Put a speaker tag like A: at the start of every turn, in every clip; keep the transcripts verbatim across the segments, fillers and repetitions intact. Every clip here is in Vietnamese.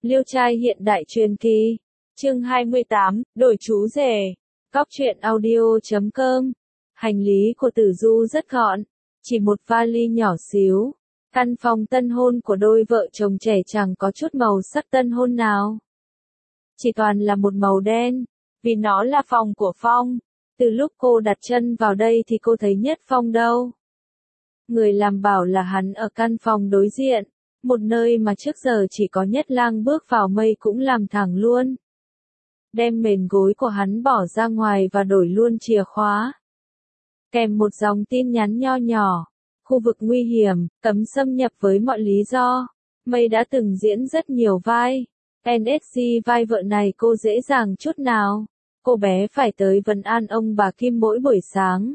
A: Liêu trai hiện đại truyền kỳ. Chương hai mươi tám, đổi chú rể. Cóc truyện audio chấm com. Hành lý của Tử Du rất gọn, chỉ một vali nhỏ xíu. Căn phòng tân hôn của đôi vợ chồng trẻ chẳng có chút màu sắc tân hôn nào. Chỉ toàn là một màu đen, vì nó là phòng của Phong. Từ lúc cô đặt chân vào đây thì cô thấy Nhất Phong đâu. Người làm bảo là hắn ở căn phòng đối diện, một nơi mà trước giờ chỉ có Nhất Lang bước vào mây cũng làm thẳng luôn. Đem mền gối của hắn bỏ ra ngoài và đổi luôn chìa khóa. Kèm một dòng tin nhắn nho nhỏ. Khu vực nguy hiểm, cấm xâm nhập với mọi lý do. Mây đã từng diễn rất nhiều vai. en ét xê vai vợ này cô dễ dàng chút nào. Cô bé phải tới vấn an ông bà Kim mỗi buổi sáng.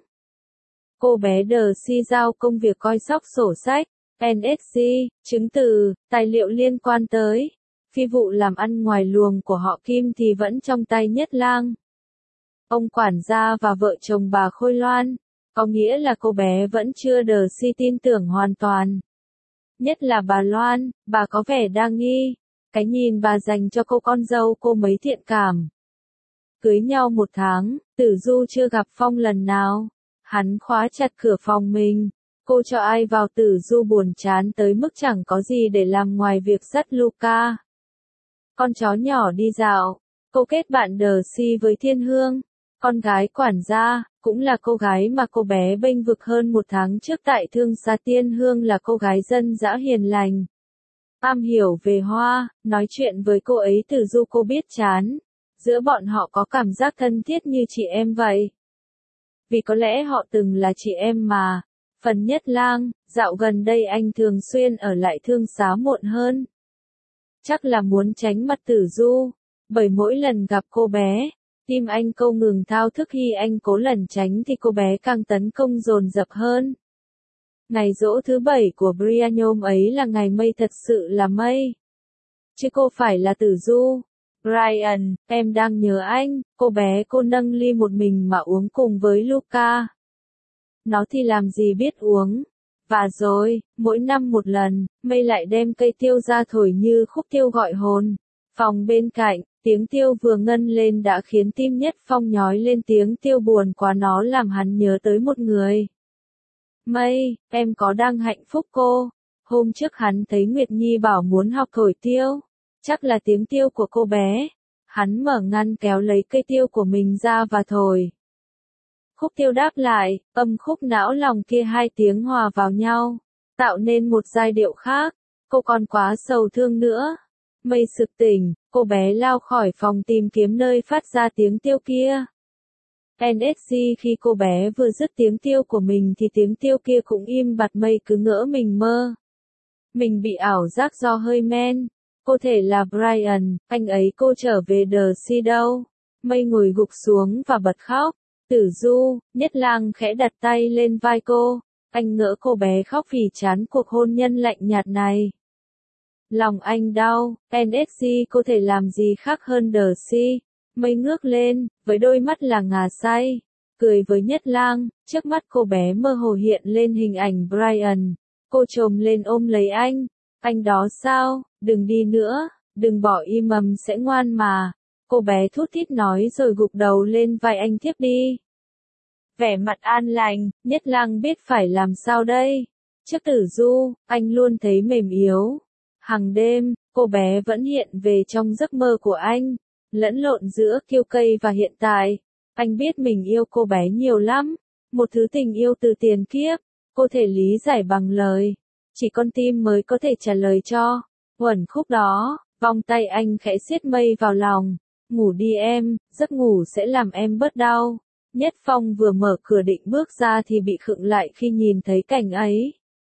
A: Cô bé đờ si giao công việc coi sóc sổ sách, en ét xê, chứng từ, tài liệu liên quan tới. Phi vụ làm ăn ngoài luồng của họ Kim thì vẫn trong tay Nhất Lang. Ông quản gia và vợ chồng bà Khôi Loan. Có nghĩa là cô bé vẫn chưa đờ si tin tưởng hoàn toàn. Nhất là bà Loan, bà có vẻ đa nghi. Cái nhìn bà dành cho cô con dâu cô mấy thiện cảm. Cưới nhau một tháng, Tử Du chưa gặp Phong lần nào. Hắn khóa chặt cửa phòng mình. Cô cho ai vào Tử Du buồn chán tới mức chẳng có gì để làm ngoài việc dắt Luca. Con chó nhỏ đi dạo. Cô kết bạn đờ si với Thiên Hương. Con gái quản gia, cũng là cô gái mà cô bé bênh vực hơn một tháng trước tại Thương Xá. Thiên Hương là cô gái dân dã hiền lành. Am hiểu về hoa, nói chuyện với cô ấy Tử Du cô biết chán. Giữa bọn họ có cảm giác thân thiết như chị em vậy. Vì có lẽ họ từng là chị em mà. Phần Nhất Lang, dạo gần đây anh thường xuyên ở lại Thương Xá muộn hơn. Chắc là muốn tránh mặt Tử Du. Bởi mỗi lần gặp cô bé, tim anh câu ngừng thao thức, khi anh cố lẩn tránh thì cô bé càng tấn công dồn dập hơn. Ngày giỗ thứ bảy của Brian hôm ấy là ngày mây thật sự là mây. Chứ cô phải là Tử Du. Brian, em đang nhớ anh, cô bé cô nâng ly một mình mà uống cùng với Luca. Nó thì làm gì biết uống. Và rồi, mỗi năm một lần, mây lại đem cây tiêu ra thổi như khúc tiêu gọi hồn. Phòng bên cạnh, tiếng tiêu vừa ngân lên đã khiến tim Nhất Phong nhói lên, tiếng tiêu buồn quá nó làm hắn nhớ tới một người. Mây, em có đang hạnh phúc cô? Hôm trước hắn thấy Nguyệt Nhi bảo muốn học thổi tiêu. Chắc là tiếng tiêu của cô bé. Hắn mở ngăn kéo lấy cây tiêu của mình ra và thổi. Khúc tiêu đáp lại, âm khúc não lòng kia hai tiếng hòa vào nhau, tạo nên một giai điệu khác. Cô còn quá sầu thương nữa. Mây sực tỉnh, cô bé lao khỏi phòng tìm kiếm nơi phát ra tiếng tiêu kia. en ét xê khi cô bé vừa dứt tiếng tiêu của mình thì tiếng tiêu kia cũng im bặt. Mây cứ ngỡ mình mơ. Mình bị ảo giác do hơi men. Cô thể là Brian, anh ấy cô trở về đờ si đâu. Mây ngồi gục xuống và bật khóc. Tử Du, Nhất Lang khẽ đặt tay lên vai cô. Anh ngỡ cô bé khóc vì chán cuộc hôn nhân lạnh nhạt này. Lòng anh đau, en ét xê cô thể làm gì khác hơn đờ si. Mây ngước lên, với đôi mắt là ngà say. Cười với Nhất Lang, trước mắt cô bé mơ hồ hiện lên hình ảnh Brian. Cô chồm lên ôm lấy anh. Anh đó sao, đừng đi nữa, đừng bỏ im mầm sẽ ngoan mà. Cô bé thút thít nói rồi gục đầu lên vai anh thiếp đi. Vẻ mặt an lành, Nhất Lang biết phải làm sao đây. Trước Tử Du, anh luôn thấy mềm yếu. Hàng đêm, cô bé vẫn hiện về trong giấc mơ của anh, lẫn lộn giữa kiêu cây và hiện tại. Anh biết mình yêu cô bé nhiều lắm, một thứ tình yêu từ tiền kiếp, cô thể lý giải bằng lời. Chỉ con tim mới có thể trả lời cho. Uẩn khúc đó, vòng tay anh khẽ siết Mây vào lòng. Ngủ đi em, giấc ngủ sẽ làm em bớt đau. Nhất Phong vừa mở cửa định bước ra thì bị khựng lại khi nhìn thấy cảnh ấy.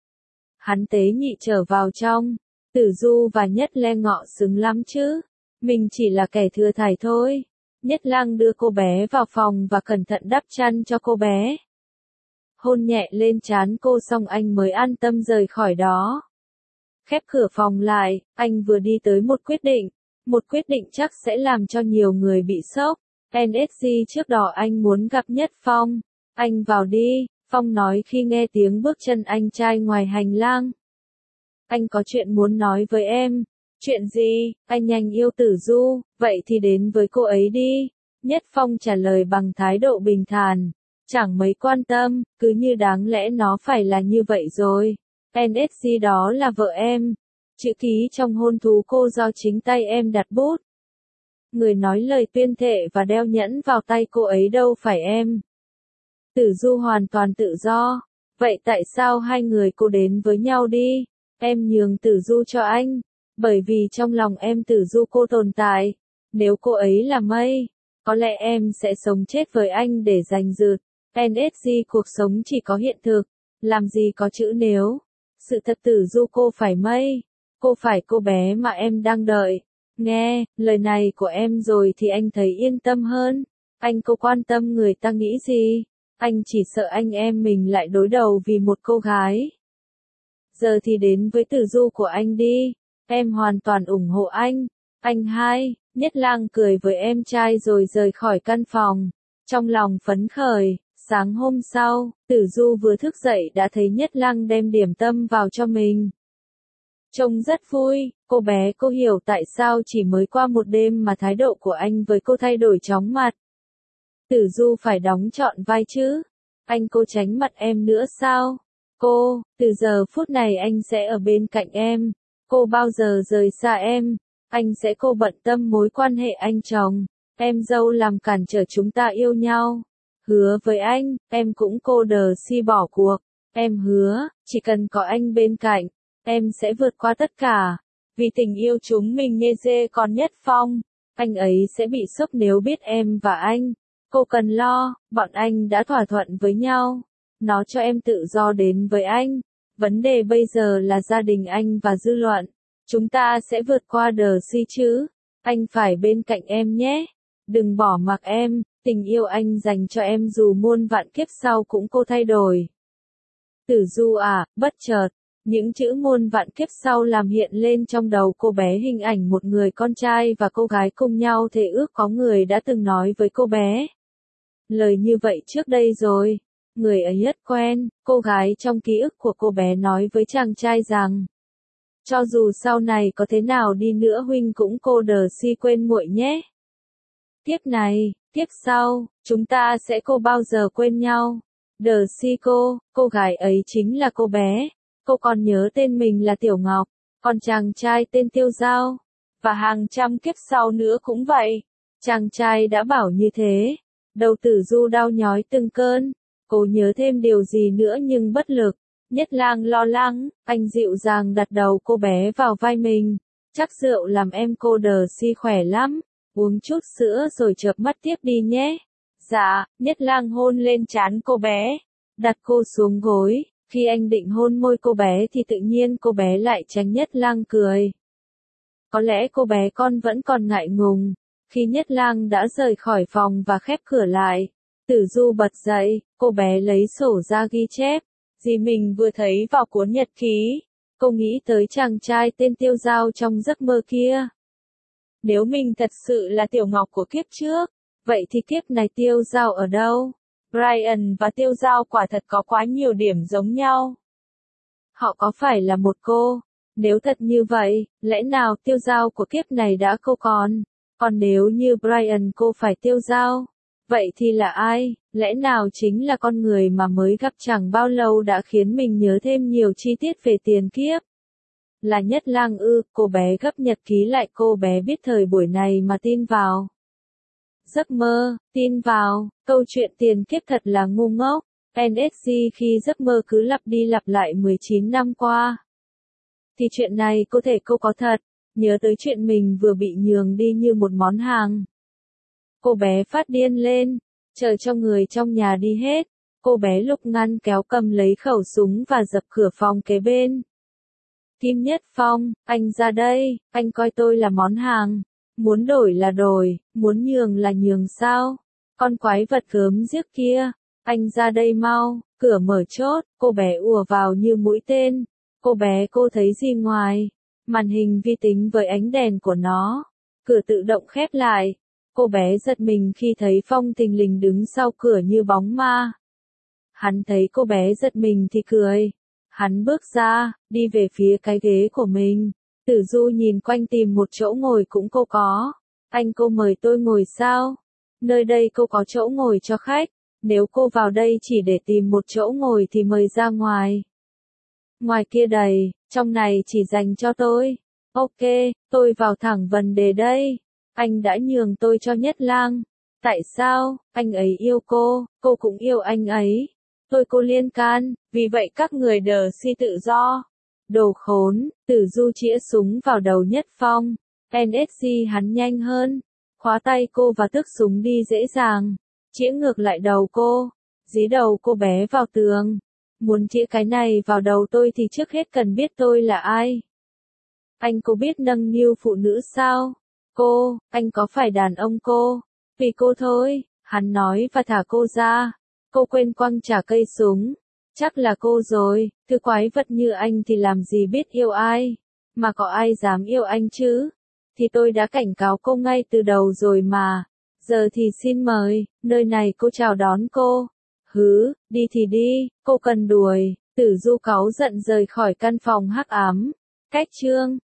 A: Hắn tế nhị trở vào trong. Tử Du và Nhất Le Ngọ xứng lắm chứ. Mình chỉ là kẻ thừa thải thôi. Nhất Lang đưa cô bé vào phòng và cẩn thận đắp chăn cho cô bé. Hôn nhẹ lên trán cô xong anh mới an tâm rời khỏi đó. Khép cửa phòng lại, anh vừa đi tới một quyết định. Một quyết định chắc sẽ làm cho nhiều người bị sốc. en ét xê trước đó anh muốn gặp Nhất Phong. Anh vào đi, Phong nói khi nghe tiếng bước chân anh trai ngoài hành lang. Anh có chuyện muốn nói với em. Chuyện gì, anh nhanh yêu Tử Du, vậy thì đến với cô ấy đi. Nhất Phong trả lời bằng thái độ bình thản, chẳng mấy quan tâm, cứ như đáng lẽ nó phải là như vậy rồi. en ét giê đó là vợ em. Chữ ký trong hôn thú cô do chính tay em đặt bút. Người nói lời tuyên thệ và đeo nhẫn vào tay cô ấy đâu phải em. Tử Du hoàn toàn tự do. Vậy tại sao hai người cô đến với nhau đi? Em nhường Tử Du cho anh. Bởi vì trong lòng em Tử Du cô tồn tại. Nếu cô ấy là mây, có lẽ em sẽ sống chết với anh để giành giật. en ét giê cuộc sống chỉ có hiện thực. Làm gì có chữ nếu. Sự thật Tử Du cô phải mây. Cô phải cô bé mà em đang đợi. Nghe, lời này của em rồi thì anh thấy yên tâm hơn. Anh có quan tâm người ta nghĩ gì? Anh chỉ sợ anh em mình lại đối đầu vì một cô gái. Giờ thì đến với Tử Du của anh đi. Em hoàn toàn ủng hộ anh. Anh hai, Nhất Lang cười với em trai rồi rời khỏi căn phòng. Trong lòng phấn khởi, sáng hôm sau, Tử Du vừa thức dậy đã thấy Nhất Lang đem điểm tâm vào cho mình. Trông rất vui, cô bé cô hiểu tại sao chỉ mới qua một đêm mà thái độ của anh với cô thay đổi chóng mặt. Tử Du phải đóng trọn vai chứ. Anh cô tránh mặt em nữa sao? Cô, từ giờ phút này anh sẽ ở bên cạnh em. Cô bao giờ rời xa em. Anh sẽ cô bận tâm mối quan hệ anh chồng. Em dâu làm cản trở chúng ta yêu nhau. Hứa với anh, em cũng cô đờ si bỏ cuộc. Em hứa, chỉ cần có anh bên cạnh, em sẽ vượt qua tất cả. Vì tình yêu chúng mình nghe dê còn Nhất Phong. Anh ấy sẽ bị sốc nếu biết em và anh. Cô cần lo, bọn anh đã thỏa thuận với nhau. Nó cho em tự do đến với anh. Vấn đề bây giờ là gia đình anh và dư luận. Chúng ta sẽ vượt qua đờ si chứ. Anh phải bên cạnh em nhé. Đừng bỏ mặc em, tình yêu anh dành cho em dù muôn vạn kiếp sau cũng cô thay đổi. Tử Du à, bất chợt, những chữ muôn vạn kiếp sau làm hiện lên trong đầu cô bé hình ảnh một người con trai và cô gái cùng nhau thề ước có người đã từng nói với cô bé. Lời như vậy trước đây rồi. Người ấy rất quen, cô gái trong ký ức của cô bé nói với chàng trai rằng. Cho dù sau này có thế nào đi nữa huynh cũng cô đờ si quên muội nhé. Tiếp này, tiếp sau, chúng ta sẽ cô bao giờ quên nhau. Đờ si cô, cô gái ấy chính là cô bé. Cô còn nhớ tên mình là Tiểu Ngọc, còn chàng trai tên Tiêu Giao. Và hàng trăm kiếp sau nữa cũng vậy. Chàng trai đã bảo như thế. Đầu Tử Du đau nhói từng cơn. Cô nhớ thêm điều gì nữa nhưng bất lực. Nhất Lang lo lắng, anh dịu dàng đặt đầu cô bé vào vai mình. Chắc rượu làm em cô đờ si khỏe lắm. Uống chút sữa rồi chợp mắt tiếp đi nhé. Dạ, Nhất Lang hôn lên trán cô bé. Đặt cô xuống gối. Khi anh định hôn môi cô bé thì tự nhiên cô bé lại tránh Nhất Lang cười. Có lẽ cô bé con vẫn còn ngại ngùng. Khi Nhất Lang đã rời khỏi phòng và khép cửa lại, Tử Du bật dậy, cô bé lấy sổ ra ghi chép. Gì mình vừa thấy vào cuốn nhật ký. Cô nghĩ tới chàng trai tên Tiêu Giao trong giấc mơ kia. Nếu mình thật sự là Tiểu Ngọc của kiếp trước, vậy thì kiếp này Tiêu Giao ở đâu? Brian và Tiêu Giao quả thật có quá nhiều điểm giống nhau. Họ có phải là một cô? Nếu thật như vậy, lẽ nào Tiêu Giao của kiếp này đã cô còn? Còn nếu như Brian cô phải Tiêu Giao, vậy thì là ai? Lẽ nào chính là con người mà mới gặp chẳng bao lâu đã khiến mình nhớ thêm nhiều chi tiết về tiền kiếp? Là Nhất Lang ư? Cô bé gấp nhật ký lại, cô bé biết thời buổi này mà tin vào. Giấc mơ, tin vào, câu chuyện tiền kiếp thật là ngu ngốc. en ét giê khi giấc mơ cứ lặp đi lặp lại mười chín năm qua. Thì chuyện này có thể cô có thật, nhớ tới chuyện mình vừa bị nhường đi như một món hàng. Cô bé phát điên lên, chờ cho người trong nhà đi hết. Cô bé Lục ngăn kéo cầm lấy khẩu súng và dập cửa phòng kế bên. Kim Nhất Phong, anh ra đây, anh coi tôi là món hàng. Muốn đổi là đổi, muốn nhường là nhường sao? Con quái vật gớm ghiếc kia, anh ra đây mau, cửa mở chốt, cô bé ùa vào như mũi tên. Cô bé cô thấy gì ngoài? Màn hình vi tính với ánh đèn của nó. Cửa tự động khép lại. Cô bé giật mình khi thấy Phong thình lình đứng sau cửa như bóng ma. Hắn thấy cô bé giật mình thì cười. Hắn bước ra, đi về phía cái ghế của mình. Tử Du nhìn quanh tìm một chỗ ngồi cũng cô có. Anh cô mời tôi ngồi sao? Nơi đây cô có chỗ ngồi cho khách. Nếu cô vào đây chỉ để tìm một chỗ ngồi thì mời ra ngoài. Ngoài kia đầy, trong này chỉ dành cho tôi. Ok, tôi vào thẳng vấn đề đây. Anh đã nhường tôi cho Nhất Lang. Tại sao? Anh ấy yêu cô, cô cũng yêu anh ấy. Tôi cô liên can, vì vậy các người đờ si tự do. Đồ khốn, Tử Du chĩa súng vào đầu Nhất Phong. en ét giê hắn nhanh hơn. Khóa tay cô và tước súng đi dễ dàng. Chĩa ngược lại đầu cô. Dí đầu cô bé vào tường. Muốn chĩa cái này vào đầu tôi thì trước hết cần biết tôi là ai. Anh có biết nâng niu phụ nữ sao? Cô, anh có phải đàn ông cô? Vì cô thôi, hắn nói và thả cô ra. Cô quên quăng trả cây súng. Chắc là cô rồi, thứ quái vật như anh thì làm gì biết yêu ai. Mà có ai dám yêu anh chứ? Thì tôi đã cảnh cáo cô ngay từ đầu rồi mà. Giờ thì xin mời, nơi này cô chào đón cô. Hứ, đi thì đi, cô cần đuổi. Tử Du cáu giận rời khỏi căn phòng hắc ám. Cách chương